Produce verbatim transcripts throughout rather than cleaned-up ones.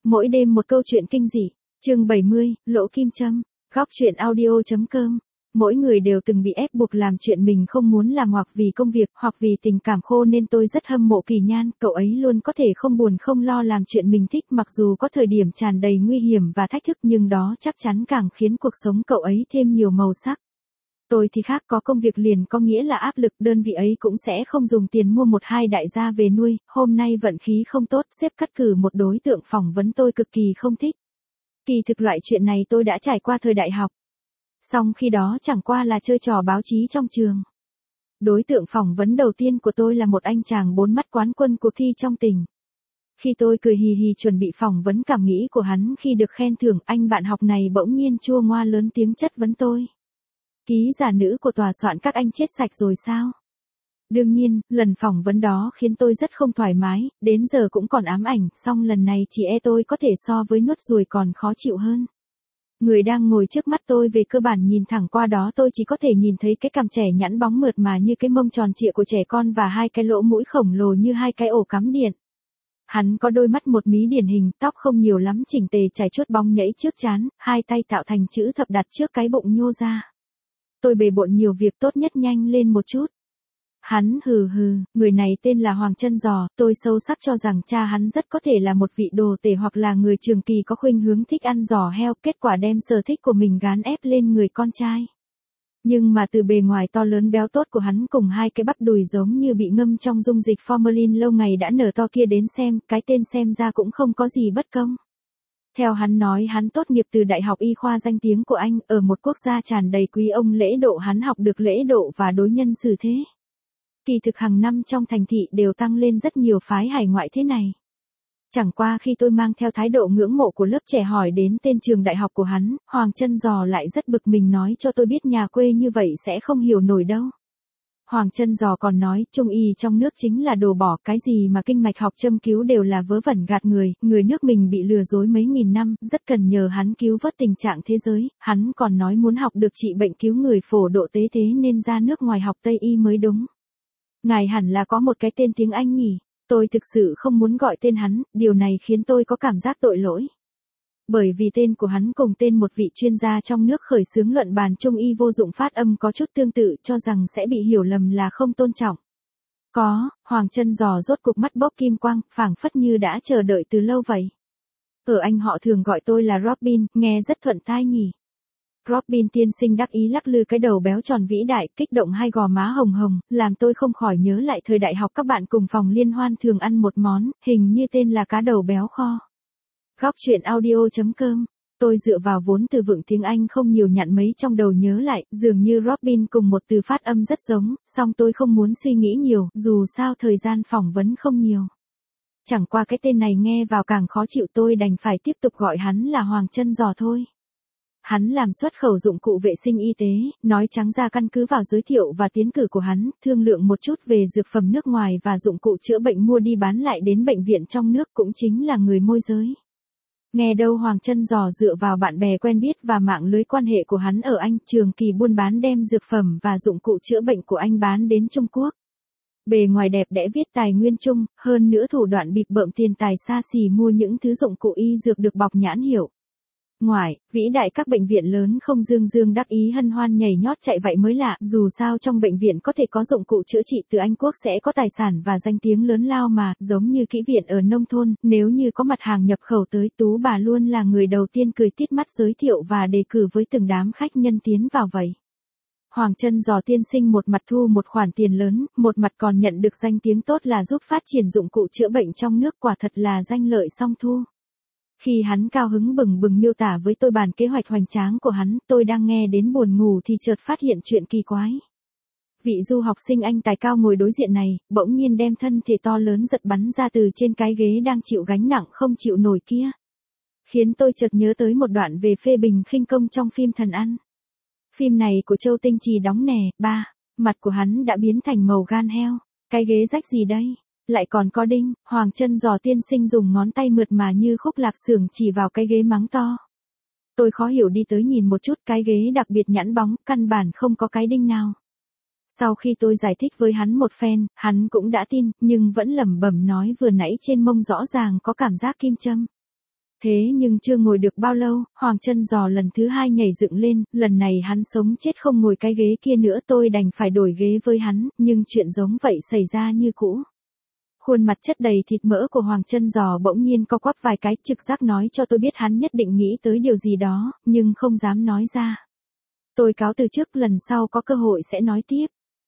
Mỗi đêm một câu chuyện kinh dị. Chương bảy mươi, lỗ kim châm. Góc truyện audio.com. Mỗi người đều từng bị ép buộc làm chuyện mình không muốn làm, hoặc vì công việc, hoặc vì tình cảm khô, nên tôi rất hâm mộ Kỳ Nhan. Cậu ấy luôn có thể không buồn không lo làm chuyện mình thích, mặc dù có thời điểm tràn đầy nguy hiểm và thách thức, nhưng đó chắc chắn càng khiến cuộc sống cậu ấy thêm nhiều màu sắc. Tôi thì khác, có công việc liền có nghĩa là áp lực, đơn vị ấy cũng sẽ không dùng tiền mua một hai đại gia về nuôi. Hôm nay vận khí không tốt, sếp cắt cử một đối tượng phỏng vấn tôi cực kỳ không thích. Kỳ thực loại chuyện này tôi đã trải qua thời đại học. Song khi đó chẳng qua là chơi trò báo chí trong trường. Đối tượng phỏng vấn đầu tiên của tôi là một anh chàng bốn mắt quán quân cuộc thi trong tỉnh. Khi tôi cười hì hì chuẩn bị phỏng vấn cảm nghĩ của hắn khi được khen thưởng, anh bạn học này bỗng nhiên chua ngoa lớn tiếng chất vấn tôi. Ký giả nữ của tòa soạn các anh chết sạch rồi sao? Đương nhiên, lần phỏng vấn đó khiến tôi rất không thoải mái, đến giờ cũng còn ám ảnh, song lần này chỉ e tôi có thể so với nuốt ruồi còn khó chịu hơn. Người đang ngồi trước mắt tôi về cơ bản nhìn thẳng qua đó tôi chỉ có thể nhìn thấy cái cằm trẻ nhẵn bóng mượt mà như cái mông tròn trịa của trẻ con và hai cái lỗ mũi khổng lồ như hai cái ổ cắm điện. Hắn có đôi mắt một mí điển hình, tóc không nhiều lắm, chỉnh tề chải chuốt bóng nhẫy trước trán, hai tay tạo thành chữ thập đặt trước cái bụng nhô ra. Tôi bề bộn nhiều việc, tốt nhất nhanh lên một chút. Hắn hừ hừ, người này tên là Hoàng Chân Giò, tôi sâu sắc cho rằng cha hắn rất có thể là một vị đồ tể hoặc là người trường kỳ có khuynh hướng thích ăn giò heo, kết quả đem sở thích của mình gán ép lên người con trai. Nhưng mà từ bề ngoài to lớn béo tốt của hắn cùng hai cái bắp đùi giống như bị ngâm trong dung dịch formalin lâu ngày đã nở to kia đến xem, cái tên xem ra cũng không có gì bất công. Theo hắn nói, hắn tốt nghiệp từ Đại học Y khoa danh tiếng của Anh, ở một quốc gia tràn đầy quý ông lễ độ, hắn học được lễ độ và đối nhân xử thế. Kỳ thực hàng năm trong thành thị đều tăng lên rất nhiều phái hải ngoại thế này. Chẳng qua khi tôi mang theo thái độ ngưỡng mộ của lớp trẻ hỏi đến tên trường đại học của hắn, Hoàng Chân Giò lại rất bực mình nói cho tôi biết nhà quê như vậy sẽ không hiểu nổi đâu. Hoàng Chân Giò còn nói, trung y trong nước chính là đồ bỏ, cái gì mà kinh mạch học châm cứu đều là vớ vẩn gạt người, người nước mình bị lừa dối mấy nghìn năm, rất cần nhờ hắn cứu vớt tình trạng thế giới. Hắn còn nói muốn học được trị bệnh cứu người phổ độ tế thế nên ra nước ngoài học Tây y mới đúng. Ngài hẳn là có một cái tên tiếng Anh nhỉ? Tôi thực sự không muốn gọi tên hắn, điều này khiến tôi có cảm giác tội lỗi. Bởi vì tên của hắn cùng tên một vị chuyên gia trong nước khởi xướng luận bàn trung y vô dụng phát âm có chút tương tự, cho rằng sẽ bị hiểu lầm là không tôn trọng. Có, Hoàng Chân Giò rốt cục mắt bốc kim quang, phảng phất như đã chờ đợi từ lâu vậy. Ở Anh họ thường gọi tôi là Robin, nghe rất thuận tai nhỉ. Robin tiên sinh đắc ý lắc lư cái đầu béo tròn vĩ đại, kích động hai gò má hồng hồng, làm tôi không khỏi nhớ lại thời đại học các bạn cùng phòng liên hoan thường ăn một món, hình như tên là cá đầu béo kho. Góc truyện audio.com. Tôi dựa vào vốn từ vựng tiếng Anh không nhiều nhặn mấy trong đầu nhớ lại, dường như Robin cùng một từ phát âm rất giống, song tôi không muốn suy nghĩ nhiều, dù sao thời gian phỏng vấn không nhiều. Chẳng qua cái tên này nghe vào càng khó chịu, tôi đành phải tiếp tục gọi hắn là Hoàng Chân Giò thôi. Hắn làm xuất khẩu dụng cụ vệ sinh y tế, nói trắng ra căn cứ vào giới thiệu và tiến cử của hắn, thương lượng một chút về dược phẩm nước ngoài và dụng cụ chữa bệnh mua đi bán lại đến bệnh viện trong nước, cũng chính là người môi giới. Nghe đâu Hoàng Chân Giò dựa vào bạn bè quen biết và mạng lưới quan hệ của hắn ở Anh, trường kỳ buôn bán đem dược phẩm và dụng cụ chữa bệnh của anh bán đến Trung Quốc. Bề ngoài đẹp đẽ viết tài nguyên Trung, hơn nữa thủ đoạn bịp bợm tiền tài xa xỉ mua những thứ dụng cụ y dược được bọc nhãn hiệu. Ngoài, vĩ đại các bệnh viện lớn không dương dương đắc ý hân hoan nhảy nhót chạy vậy mới lạ, dù sao trong bệnh viện có thể có dụng cụ chữa trị từ Anh Quốc sẽ có tài sản và danh tiếng lớn lao mà, giống như kỹ viện ở nông thôn, nếu như có mặt hàng nhập khẩu tới, Tú bà luôn là người đầu tiên cười tít mắt giới thiệu và đề cử với từng đám khách nhân tiến vào vậy. Hoàng Chân Giò tiên sinh một mặt thu một khoản tiền lớn, một mặt còn nhận được danh tiếng tốt là giúp phát triển dụng cụ chữa bệnh trong nước, quả thật là danh lợi song thu. Khi hắn cao hứng bừng bừng miêu tả với tôi bàn kế hoạch hoành tráng của hắn, tôi đang nghe đến buồn ngủ thì chợt phát hiện chuyện kỳ quái. Vị du học sinh Anh tài cao ngồi đối diện này, bỗng nhiên đem thân thể to lớn giật bắn ra từ trên cái ghế đang chịu gánh nặng không chịu nổi kia. Khiến tôi chợt nhớ tới một đoạn về phê bình khinh công trong phim Thần Ăn. Phim này của Châu Tinh Trì đóng nè, ba, mặt của hắn đã biến thành màu gan heo. Cái ghế rách gì đây? Lại còn có đinh. Hoàng Chân Giò tiên sinh dùng ngón tay mượt mà như khúc lạc xưởng chỉ vào cái ghế mắng to. Tôi khó hiểu đi tới nhìn một chút, cái ghế đặc biệt nhẵn bóng, căn bản không có cái đinh nào. Sau khi tôi giải thích với hắn một phen, hắn cũng đã tin, nhưng vẫn lẩm bẩm nói vừa nãy trên mông rõ ràng có cảm giác kim châm. Thế nhưng chưa ngồi được bao lâu, Hoàng Chân Giò lần thứ hai nhảy dựng lên, lần này hắn sống chết không ngồi cái ghế kia nữa, tôi đành phải đổi ghế với hắn, nhưng chuyện giống vậy xảy ra như cũ. Khuôn mặt chất đầy thịt mỡ của Hoàng Chân Giò bỗng nhiên co quắp vài cái, trực giác nói cho tôi biết hắn nhất định nghĩ tới điều gì đó, nhưng không dám nói ra. Tôi cáo từ trước, lần sau có cơ hội sẽ nói tiếp.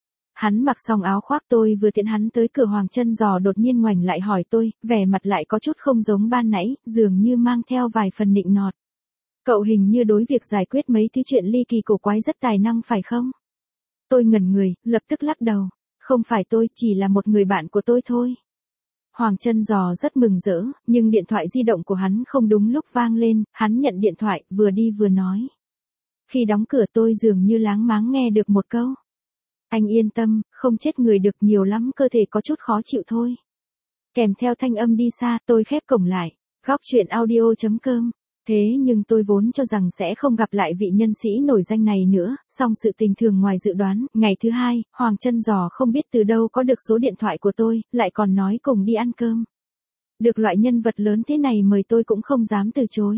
Hắn mặc xong áo khoác, tôi vừa tiễn hắn tới cửa, Hoàng Chân Giò đột nhiên ngoảnh lại hỏi tôi, vẻ mặt lại có chút không giống ban nãy, dường như mang theo vài phần nịnh nọt. Cậu hình như đối việc giải quyết mấy thứ chuyện ly kỳ cổ quái rất tài năng phải không? Tôi ngẩn người, lập tức lắc đầu. Không phải tôi, chỉ là một người bạn của tôi thôi. Hoàng Chân Giò rất mừng rỡ, nhưng điện thoại di động của hắn không đúng lúc vang lên, hắn nhận điện thoại, vừa đi vừa nói. Khi đóng cửa tôi dường như láng máng nghe được một câu. Anh yên tâm, không chết người được, nhiều lắm cơ thể có chút khó chịu thôi. Kèm theo thanh âm đi xa, tôi khép cổng lại. Góc truyện audio chấm com. Thế nhưng tôi vốn cho rằng sẽ không gặp lại vị nhân sĩ nổi danh này nữa, song sự tình thường ngoài dự đoán, ngày thứ hai, Hoàng Chân Giò không biết từ đâu có được số điện thoại của tôi, lại còn nói cùng đi ăn cơm. Được loại nhân vật lớn thế này mời tôi cũng không dám từ chối.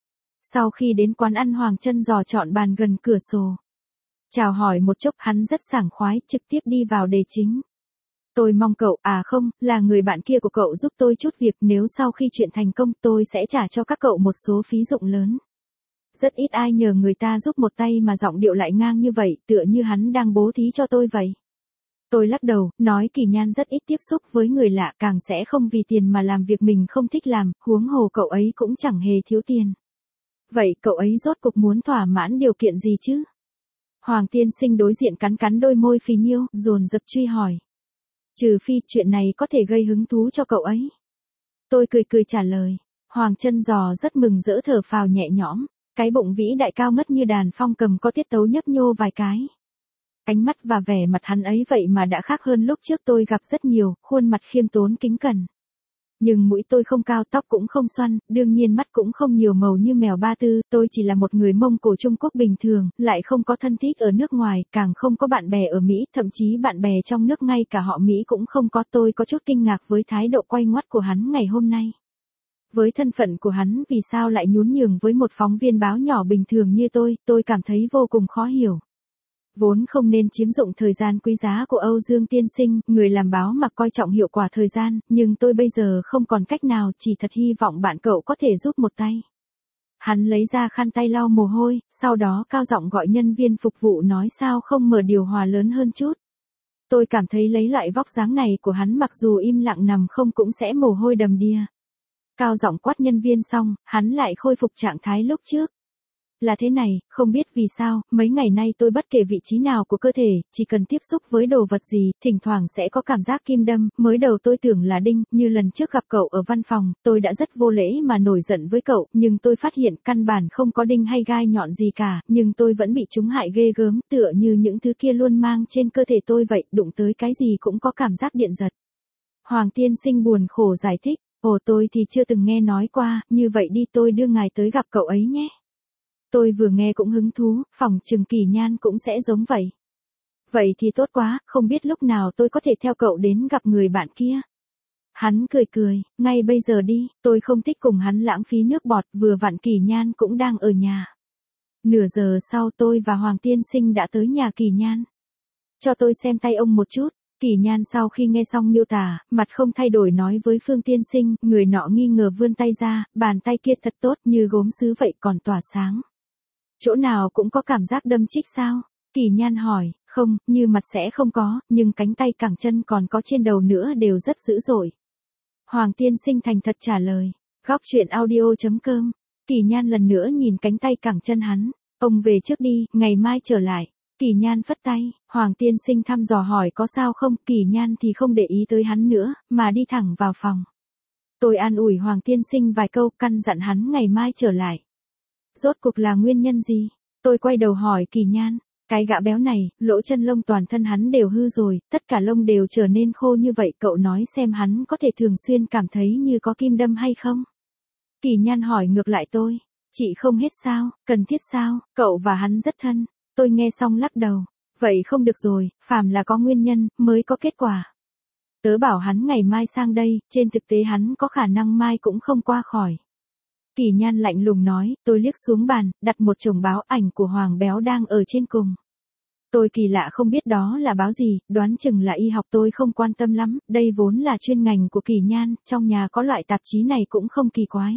Sau khi đến quán ăn, Hoàng Chân Giò chọn bàn gần cửa sổ. Chào hỏi một chốc, hắn rất sảng khoái, trực tiếp đi vào đề chính. Tôi mong cậu, à không, là người bạn kia của cậu giúp tôi chút việc, nếu sau khi chuyện thành công tôi sẽ trả cho các cậu một số phí dụng lớn. Rất ít ai nhờ người ta giúp một tay mà giọng điệu lại ngang như vậy, tựa như hắn đang bố thí cho tôi vậy. Tôi lắc đầu, nói Kỳ Nhan rất ít tiếp xúc với người lạ, càng sẽ không vì tiền mà làm việc mình không thích làm, huống hồ cậu ấy cũng chẳng hề thiếu tiền. Vậy cậu ấy rốt cục muốn thỏa mãn điều kiện gì chứ? Hoàng tiên sinh đối diện cắn cắn đôi môi phì nhiêu, dồn dập truy hỏi. Trừ phi chuyện này có thể gây hứng thú cho cậu ấy. Tôi cười cười trả lời. Hoàng Chân Giò rất mừng rỡ thở phào nhẹ nhõm. Cái bụng vĩ đại cao ngất như đàn phong cầm có tiết tấu nhấp nhô vài cái. Ánh mắt và vẻ mặt hắn ấy vậy mà đã khác hơn lúc trước tôi gặp rất nhiều, khuôn mặt khiêm tốn kính cẩn. Nhưng mũi tôi không cao, tóc cũng không xoăn, đương nhiên mắt cũng không nhiều màu như mèo Ba Tư, tôi chỉ là một người Mông Cổ Trung Quốc bình thường, lại không có thân thích ở nước ngoài, càng không có bạn bè ở Mỹ, thậm chí bạn bè trong nước ngay cả họ Mỹ cũng không có. Tôi có chút kinh ngạc với thái độ quay ngoắt của hắn ngày hôm nay. Với thân phận của hắn, vì sao lại nhún nhường với một phóng viên báo nhỏ bình thường như tôi, tôi cảm thấy vô cùng khó hiểu. Vốn không nên chiếm dụng thời gian quý giá của Âu Dương tiên sinh, người làm báo mà coi trọng hiệu quả thời gian, nhưng tôi bây giờ không còn cách nào, chỉ thật hy vọng bạn cậu có thể giúp một tay. Hắn lấy ra khăn tay lau mồ hôi, sau đó cao giọng gọi nhân viên phục vụ nói sao không mở điều hòa lớn hơn chút. Tôi cảm thấy lấy loại vóc dáng này của hắn mặc dù im lặng nằm không cũng sẽ mồ hôi đầm đìa. Cao giọng quát nhân viên xong, hắn lại khôi phục trạng thái lúc trước. Là thế này, không biết vì sao, mấy ngày nay tôi bất kể vị trí nào của cơ thể, chỉ cần tiếp xúc với đồ vật gì, thỉnh thoảng sẽ có cảm giác kim đâm, mới đầu tôi tưởng là đinh, như lần trước gặp cậu ở văn phòng, tôi đã rất vô lễ mà nổi giận với cậu, nhưng tôi phát hiện căn bản không có đinh hay gai nhọn gì cả, nhưng tôi vẫn bị trúng hại ghê gớm, tựa như những thứ kia luôn mang trên cơ thể tôi vậy, đụng tới cái gì cũng có cảm giác điện giật. Hoàng tiên sinh buồn khổ giải thích, ồ tôi thì chưa từng nghe nói qua, như vậy đi tôi đưa ngài tới gặp cậu ấy nhé. Tôi vừa nghe cũng hứng thú, phỏng chừng Kỳ Nhan cũng sẽ giống vậy. Vậy thì tốt quá, không biết lúc nào tôi có thể theo cậu đến gặp người bạn kia. Hắn cười cười, ngay bây giờ đi, tôi không thích cùng hắn lãng phí nước bọt, vừa vặn Kỳ Nhan cũng đang ở nhà. Nửa giờ sau tôi và Hoàng tiên sinh đã tới nhà Kỳ Nhan. Cho tôi xem tay ông một chút. Kỳ Nhan sau khi nghe xong miêu tả, mặt không thay đổi nói với Phương tiên sinh, người nọ nghi ngờ vươn tay ra, bàn tay kia thật tốt như gốm sứ vậy còn tỏa sáng. Chỗ nào cũng có cảm giác đâm chích sao? Kỳ Nhan hỏi, không, như mặt sẽ không có, nhưng cánh tay cẳng chân còn có trên đầu nữa đều rất dữ dội. Hoàng tiên sinh thành thật trả lời, góc truyện audio chấm com. Kỳ Nhan lần nữa nhìn cánh tay cẳng chân hắn, ông về trước đi, ngày mai trở lại. Kỳ Nhan phất tay, Hoàng tiên sinh thăm dò hỏi có sao không, Kỳ Nhan thì không để ý tới hắn nữa, mà đi thẳng vào phòng. Tôi an ủi Hoàng tiên sinh vài câu, căn dặn hắn ngày mai trở lại. Rốt cuộc là nguyên nhân gì? Tôi quay đầu hỏi Kỳ Nhan, cái gã béo này, lỗ chân lông toàn thân hắn đều hư rồi, tất cả lông đều trở nên khô như vậy, cậu nói xem hắn có thể thường xuyên cảm thấy như có kim đâm hay không? Kỳ Nhan hỏi ngược lại tôi, chị không hết sao, cần thiết sao, cậu và hắn rất thân. Tôi nghe xong lắc đầu, vậy không được rồi, phàm là có nguyên nhân, mới có kết quả. Tớ bảo hắn ngày mai sang đây, trên thực tế hắn có khả năng mai cũng không qua khỏi. Kỳ Nhan lạnh lùng nói, tôi liếc xuống bàn, đặt một chồng báo, ảnh của Hoàng Béo đang ở trên cùng. Tôi kỳ lạ không biết đó là báo gì, đoán chừng là y học, tôi không quan tâm lắm, đây vốn là chuyên ngành của Kỳ Nhan, trong nhà có loại tạp chí này cũng không kỳ quái.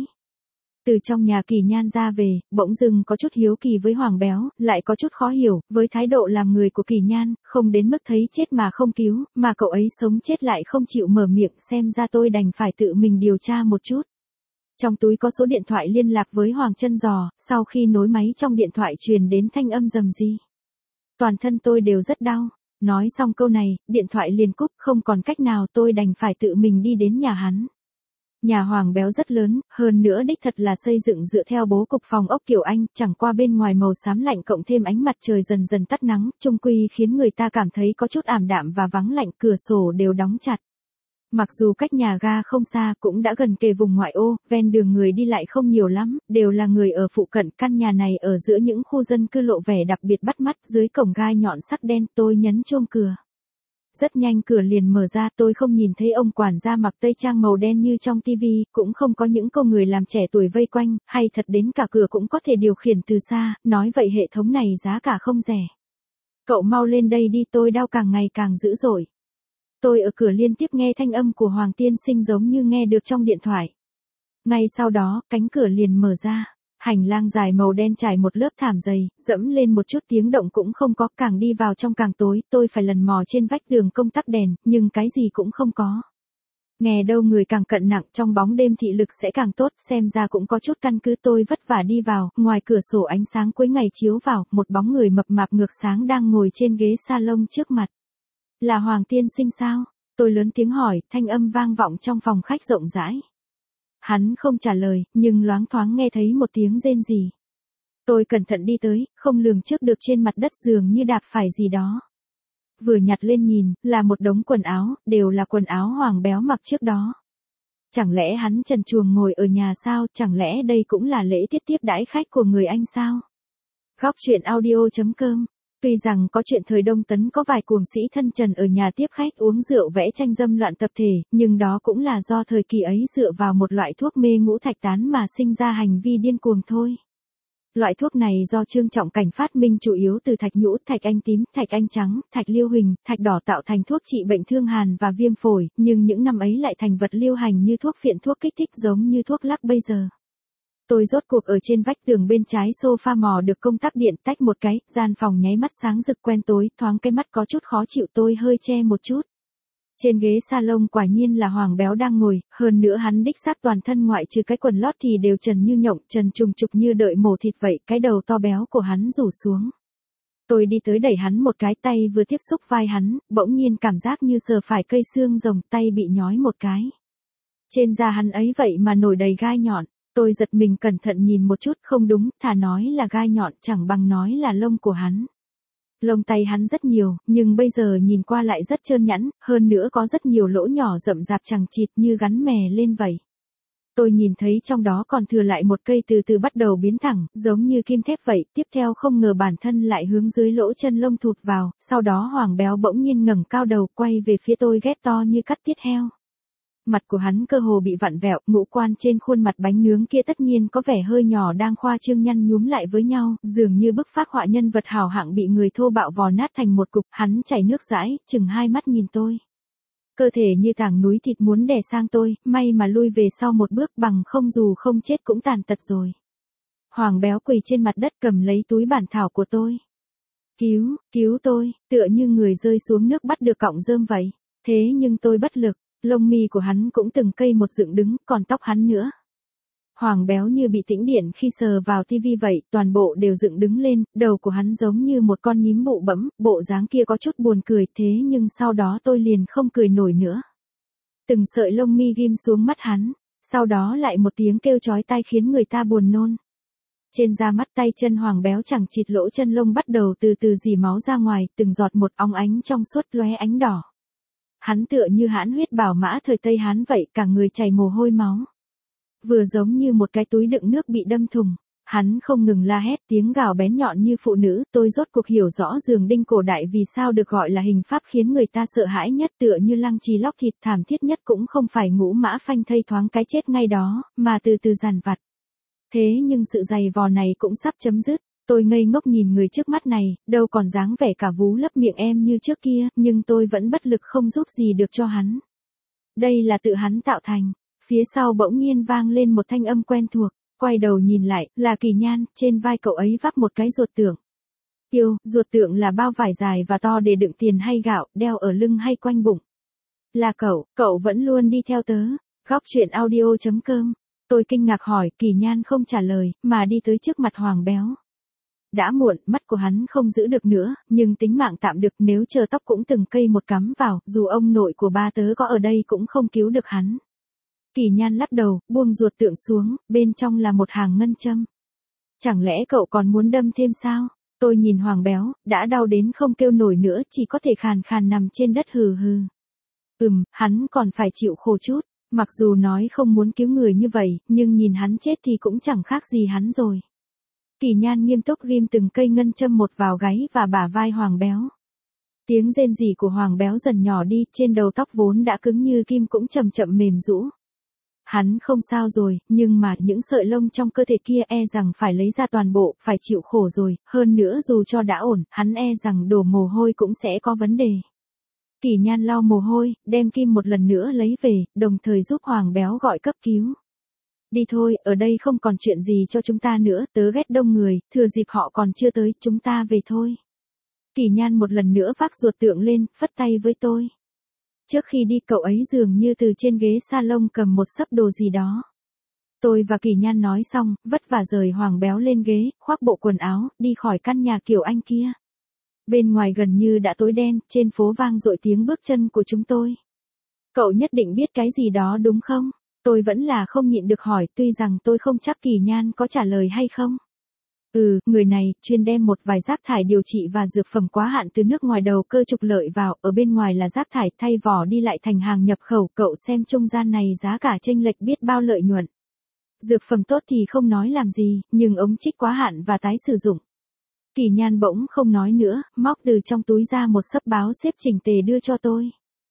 Từ trong nhà Kỳ Nhan ra về, bỗng dưng có chút hiếu kỳ với Hoàng Béo, lại có chút khó hiểu, với thái độ làm người của Kỳ Nhan, không đến mức thấy chết mà không cứu, mà cậu ấy sống chết lại không chịu mở miệng, xem ra tôi đành phải tự mình điều tra một chút. Trong túi có số điện thoại liên lạc với Hoàng Chân Giò, sau khi nối máy trong điện thoại truyền đến thanh âm rầm rì. Toàn thân tôi đều rất đau. Nói xong câu này, điện thoại liền cúp, không còn cách nào, tôi đành phải tự mình đi đến nhà hắn. Nhà Hoàng Béo rất lớn, hơn nữa đích thật là xây dựng dựa theo bố cục phòng ốc kiểu Anh, chẳng qua bên ngoài màu xám lạnh cộng thêm ánh mặt trời dần dần tắt nắng, chung quy khiến người ta cảm thấy có chút ảm đạm và vắng lạnh, cửa sổ đều đóng chặt. Mặc dù cách nhà ga không xa, cũng đã gần kề vùng ngoại ô, ven đường người đi lại không nhiều lắm, đều là người ở phụ cận. Căn nhà này ở giữa những khu dân cư lộ vẻ đặc biệt bắt mắt, dưới cổng gai nhọn sắc đen, tôi nhấn chuông cửa. Rất nhanh cửa liền mở ra, tôi không nhìn thấy ông quản gia mặc tây trang màu đen như trong tivi, cũng không có những cô người làm trẻ tuổi vây quanh, hay thật đến cả cửa cũng có thể điều khiển từ xa, nói vậy hệ thống này giá cả không rẻ. Cậu mau lên đây đi, tôi đau càng ngày càng dữ dội. Tôi ở cửa liên tiếp nghe thanh âm của Hoàng tiên sinh giống như nghe được trong điện thoại. Ngay sau đó, cánh cửa liền mở ra. Hành lang dài màu đen trải một lớp thảm dày, dẫm lên một chút tiếng động cũng không có, càng đi vào trong càng tối, tôi phải lần mò trên vách tường công tắc đèn, nhưng cái gì cũng không có. Nghe đâu người càng cận nặng, trong bóng đêm thị lực sẽ càng tốt, xem ra cũng có chút căn cứ. Tôi vất vả đi vào, ngoài cửa sổ ánh sáng cuối ngày chiếu vào, một bóng người mập mạp ngược sáng đang ngồi trên ghế salon trước mặt. Là Hoàng tiên sinh sao? Tôi lớn tiếng hỏi, thanh âm vang vọng trong phòng khách rộng rãi. Hắn không trả lời, nhưng loáng thoáng nghe thấy một tiếng rên rỉ. Tôi cẩn thận đi tới, không lường trước được trên mặt đất dường như đạp phải gì đó. Vừa nhặt lên nhìn, là một đống quần áo, đều là quần áo Hoàng Béo mặc trước đó. Chẳng lẽ hắn trần truồng ngồi ở nhà sao, chẳng lẽ đây cũng là lễ tiết tiếp đãi khách của người Anh sao? Góc truyện audio chấm com. Tuy rằng có chuyện thời Đông Tấn có vài cuồng sĩ thân trần ở nhà tiếp khách uống rượu vẽ tranh dâm loạn tập thể, nhưng đó cũng là do thời kỳ ấy dựa vào một loại thuốc mê ngũ thạch tán mà sinh ra hành vi điên cuồng thôi. Loại thuốc này do Trương Trọng Cảnh phát minh chủ yếu từ thạch nhũ, thạch anh tím, thạch anh trắng, thạch liêu huỳnh, thạch đỏ tạo thành thuốc trị bệnh thương hàn và viêm phổi, nhưng những năm ấy lại thành vật lưu hành như thuốc phiện, thuốc kích thích giống như thuốc lắc bây giờ. Tôi rốt cuộc ở trên vách tường bên trái sofa mò được công tắc điện, tách một cái, gian phòng nháy mắt sáng rực quen tối, thoáng cái mắt có chút khó chịu, tôi hơi che một chút. Trên ghế salon quả nhiên là Hoàng Béo đang ngồi, hơn nữa hắn đích xác toàn thân ngoại trừ cái quần lót thì đều trần như nhộng, trần trùng trục như đợi mổ thịt vậy, cái đầu to béo của hắn rủ xuống. Tôi đi tới đẩy hắn một cái, tay vừa tiếp xúc vai hắn, bỗng nhiên cảm giác như sờ phải cây xương rồng, tay bị nhói một cái. Trên da hắn ấy vậy mà nổi đầy gai nhọn. Tôi giật mình cẩn thận nhìn một chút, không đúng, thà nói là gai nhọn chẳng bằng nói là lông của hắn. Lông tay hắn rất nhiều, nhưng bây giờ nhìn qua lại rất trơn nhẵn, hơn nữa có rất nhiều lỗ nhỏ rậm rạp chằng chịt như gắn mè lên vậy. Tôi nhìn thấy trong đó còn thừa lại một cây từ từ bắt đầu biến thẳng, giống như kim thép vậy, tiếp theo không ngờ bản thân lại hướng dưới lỗ chân lông thụt vào, sau đó Hoàng Béo bỗng nhiên ngẩng cao đầu quay về phía tôi ghét to như cắt tiết heo. Mặt của hắn cơ hồ bị vặn vẹo, ngũ quan trên khuôn mặt bánh nướng kia tất nhiên có vẻ hơi nhỏ đang khoa trương nhăn nhúm lại với nhau, dường như bức phác họa nhân vật hào hạng bị người thô bạo vò nát thành một cục, hắn chảy nước dãi, chừng hai mắt nhìn tôi. Cơ thể như tảng núi thịt muốn đè sang tôi, may mà lui về sau một bước, bằng không dù không chết cũng tàn tật rồi. Hoàng Béo quỳ trên mặt đất cầm lấy túi bản thảo của tôi. Cứu, cứu tôi, tựa như người rơi xuống nước bắt được cọng rơm vậy. Thế nhưng tôi bất lực. Lông mi của hắn cũng từng cây một dựng đứng, còn tóc hắn nữa. Hoàng Béo như bị tĩnh điện khi sờ vào tivi vậy, toàn bộ đều dựng đứng lên, đầu của hắn giống như một con nhím bụ bẫm, bộ dáng kia có chút buồn cười, thế nhưng sau đó tôi liền không cười nổi nữa. Từng sợi lông mi ghim xuống mắt hắn, sau đó lại một tiếng kêu chói tai khiến người ta buồn nôn. Trên da mắt tay chân Hoàng Béo chẳng chịt lỗ chân lông bắt đầu từ từ rỉ máu ra ngoài, từng giọt một óng ánh trong suốt lóe ánh đỏ. Hắn tựa như hãn huyết bảo mã thời Tây Hán vậy, cả người chảy mồ hôi máu. Vừa giống như một cái túi đựng nước bị đâm thùng. Hắn không ngừng la hét, tiếng gào bén nhọn như phụ nữ. Tôi rốt cuộc hiểu rõ giường đinh cổ đại vì sao được gọi là hình pháp khiến người ta sợ hãi nhất, tựa như lăng trì lóc thịt, thảm thiết nhất cũng không phải ngũ mã phanh thây thoáng cái chết ngay đó, mà từ từ giàn vặt. Thế nhưng sự dày vò này cũng sắp chấm dứt. Tôi ngây ngốc nhìn người trước mắt này, đâu còn dáng vẻ cả vú lấp miệng em như trước kia, nhưng tôi vẫn bất lực không giúp gì được cho hắn. Đây là tự hắn tạo thành. Phía sau bỗng nhiên vang lên một thanh âm quen thuộc, quay đầu nhìn lại, là Kỳ Nhan, trên vai cậu ấy vác một cái ruột tượng. Tiêu, ruột tượng là bao vải dài và to để đựng tiền hay gạo, đeo ở lưng hay quanh bụng. Là cậu, cậu vẫn luôn đi theo tớ. Góc truyện audio chấm com. Tôi kinh ngạc hỏi, Kỳ Nhan không trả lời, mà đi tới trước mặt Hoàng Béo. Đã muộn, mắt của hắn không giữ được nữa, nhưng tính mạng tạm được, nếu chờ tóc cũng từng cây một cắm vào, dù ông nội của ba tớ có ở đây cũng không cứu được hắn. Kỳ Nhan lắc đầu, buông ruột tượng xuống, bên trong là một hàng ngân châm. Chẳng lẽ cậu còn muốn đâm thêm sao? Tôi nhìn Hoàng Béo, đã đau đến không kêu nổi nữa, chỉ có thể khàn khàn nằm trên đất hừ hừ. Ừm, hắn còn phải chịu khổ chút, mặc dù nói không muốn cứu người như vậy, nhưng nhìn hắn chết thì cũng chẳng khác gì hắn rồi. Kỳ Nhan nghiêm túc ghim từng cây ngân châm một vào gáy và bả vai Hoàng Béo. Tiếng rên rỉ của Hoàng Béo dần nhỏ đi, trên đầu tóc vốn đã cứng như kim cũng chậm chậm mềm rũ. Hắn không sao rồi, nhưng mà những sợi lông trong cơ thể kia e rằng phải lấy ra toàn bộ, phải chịu khổ rồi, hơn nữa dù cho đã ổn, hắn e rằng đổ mồ hôi cũng sẽ có vấn đề. Kỳ Nhan lau mồ hôi, đem kim một lần nữa lấy về, đồng thời giúp Hoàng Béo gọi cấp cứu. Đi thôi, ở đây không còn chuyện gì cho chúng ta nữa, tớ ghét đông người, thừa dịp họ còn chưa tới, chúng ta về thôi. Kỳ Nhan một lần nữa vác ruột tượng lên, phất tay với tôi. Trước khi đi cậu ấy dường như từ trên ghế salon cầm một xấp đồ gì đó. Tôi và Kỳ Nhan nói xong, vất vả rời Hoàng Béo lên ghế, khoác bộ quần áo, đi khỏi căn nhà kiểu Anh kia. Bên ngoài gần như đã tối đen, trên phố vang dội tiếng bước chân của chúng tôi. Cậu nhất định biết cái gì đó đúng không? Tôi vẫn là không nhịn được hỏi, tuy rằng tôi không chắc Kỳ Nhan có trả lời hay không. Ừ, người này, chuyên đem một vài rác thải điều trị và dược phẩm quá hạn từ nước ngoài đầu cơ trục lợi vào, ở bên ngoài là rác thải thay vỏ đi lại thành hàng nhập khẩu, cậu xem trung gian này giá cả chênh lệch biết bao lợi nhuận. Dược phẩm tốt thì không nói làm gì, nhưng ống trích quá hạn và tái sử dụng. Kỳ Nhan bỗng không nói nữa, móc từ trong túi ra một xấp báo xếp chỉnh tề đưa cho tôi.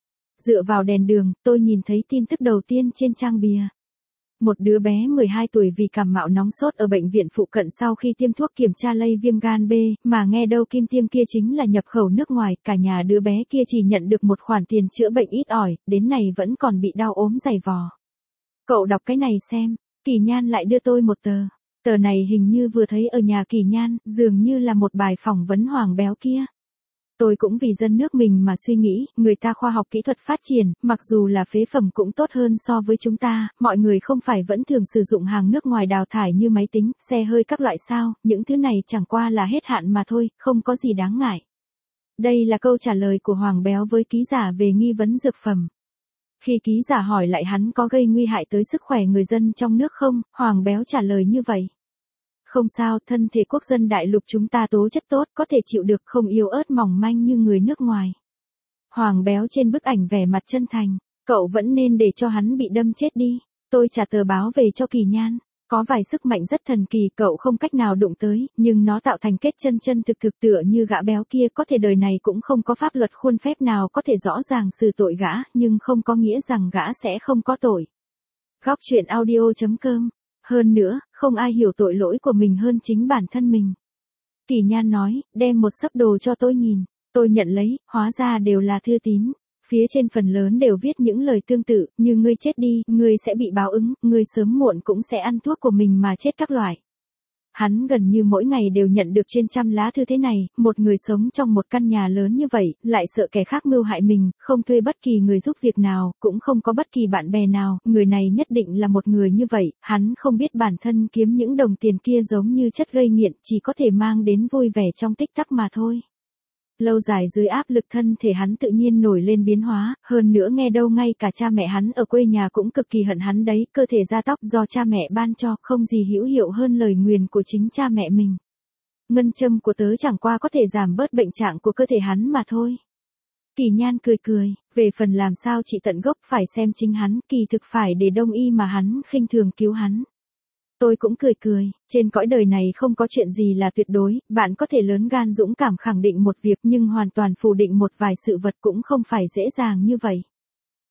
Dựa vào đèn đường, tôi nhìn thấy tin tức đầu tiên trên trang bìa. Một đứa bé mười hai tuổi vì cảm mạo nóng sốt ở bệnh viện phụ cận sau khi tiêm thuốc kiểm tra lây viêm gan B, mà nghe đâu kim tiêm kia chính là nhập khẩu nước ngoài, cả nhà đứa bé kia chỉ nhận được một khoản tiền chữa bệnh ít ỏi, đến này vẫn còn bị đau ốm dày vò. Cậu đọc cái này xem, Kỳ Nhan lại đưa tôi một tờ. Tờ này hình như vừa thấy ở nhà Kỳ Nhan, dường như là một bài phỏng vấn Hoàng Béo kia. Tôi cũng vì dân nước mình mà suy nghĩ, người ta khoa học kỹ thuật phát triển, mặc dù là phế phẩm cũng tốt hơn so với chúng ta, mọi người không phải vẫn thường sử dụng hàng nước ngoài đào thải như máy tính, xe hơi các loại sao, những thứ này chẳng qua là hết hạn mà thôi, không có gì đáng ngại. Đây là câu trả lời của Hoàng Béo với ký giả về nghi vấn dược phẩm. Khi ký giả hỏi lại hắn có gây nguy hại tới sức khỏe người dân trong nước không, Hoàng Béo trả lời như vậy. Không sao, thân thể quốc dân đại lục chúng ta tố chất tốt, có thể chịu được, không yếu ớt mỏng manh như người nước ngoài. Hoàng Béo trên bức ảnh vẻ mặt chân thành, cậu vẫn nên để cho hắn bị đâm chết đi. Tôi trả tờ báo về cho Kỳ Nhan. Có vài sức mạnh rất thần kỳ cậu không cách nào đụng tới, nhưng nó tạo thành kết chân chân thực thực tựa như gã béo kia, có thể đời này cũng không có pháp luật khuôn phép nào có thể rõ ràng xử tội gã, nhưng không có nghĩa rằng gã sẽ không có tội. Góc truyện audio chấm com. Hơn nữa, không ai hiểu tội lỗi của mình hơn chính bản thân mình. Kỳ Nhan nói, đem một xấp đồ cho tôi nhìn. Tôi nhận lấy, hóa ra đều là thư tín. Phía trên phần lớn đều viết những lời tương tự, như ngươi chết đi, ngươi sẽ bị báo ứng, ngươi sớm muộn cũng sẽ ăn thuốc của mình mà chết các loại. Hắn gần như mỗi ngày đều nhận được trên trăm lá thư thế này, một người sống trong một căn nhà lớn như vậy, lại sợ kẻ khác mưu hại mình, không thuê bất kỳ người giúp việc nào, cũng không có bất kỳ bạn bè nào, người này nhất định là một người như vậy, hắn không biết bản thân kiếm những đồng tiền kia giống như chất gây nghiện, chỉ có thể mang đến vui vẻ trong tích tắc mà thôi. Lâu dài dưới áp lực thân thể hắn tự nhiên nổi lên biến hóa, hơn nữa nghe đâu ngay cả cha mẹ hắn ở quê nhà cũng cực kỳ hận hắn đấy, cơ thể da tóc do cha mẹ ban cho, không gì hữu hiệu hơn lời nguyền của chính cha mẹ mình. Ngân châm của tớ chẳng qua có thể giảm bớt bệnh trạng của cơ thể hắn mà thôi. Kỳ Nhan cười cười, về phần làm sao trị tận gốc phải xem chính hắn, kỳ thực phải để đông y mà hắn khinh thường cứu hắn. Tôi cũng cười cười, trên cõi đời này không có chuyện gì là tuyệt đối, bạn có thể lớn gan dũng cảm khẳng định một việc nhưng hoàn toàn phủ định một vài sự vật cũng không phải dễ dàng như vậy.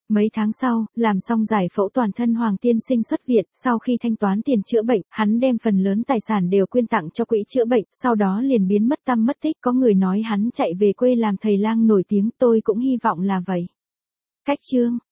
Mấy tháng sau, làm xong giải phẫu toàn thân Hoàng tiên sinh xuất viện, sau khi thanh toán tiền chữa bệnh, hắn đem phần lớn tài sản đều quyên tặng cho quỹ chữa bệnh, sau đó liền biến mất tăm mất tích, có người nói hắn chạy về quê làm thầy lang nổi tiếng, tôi cũng hy vọng là vậy. Cách chương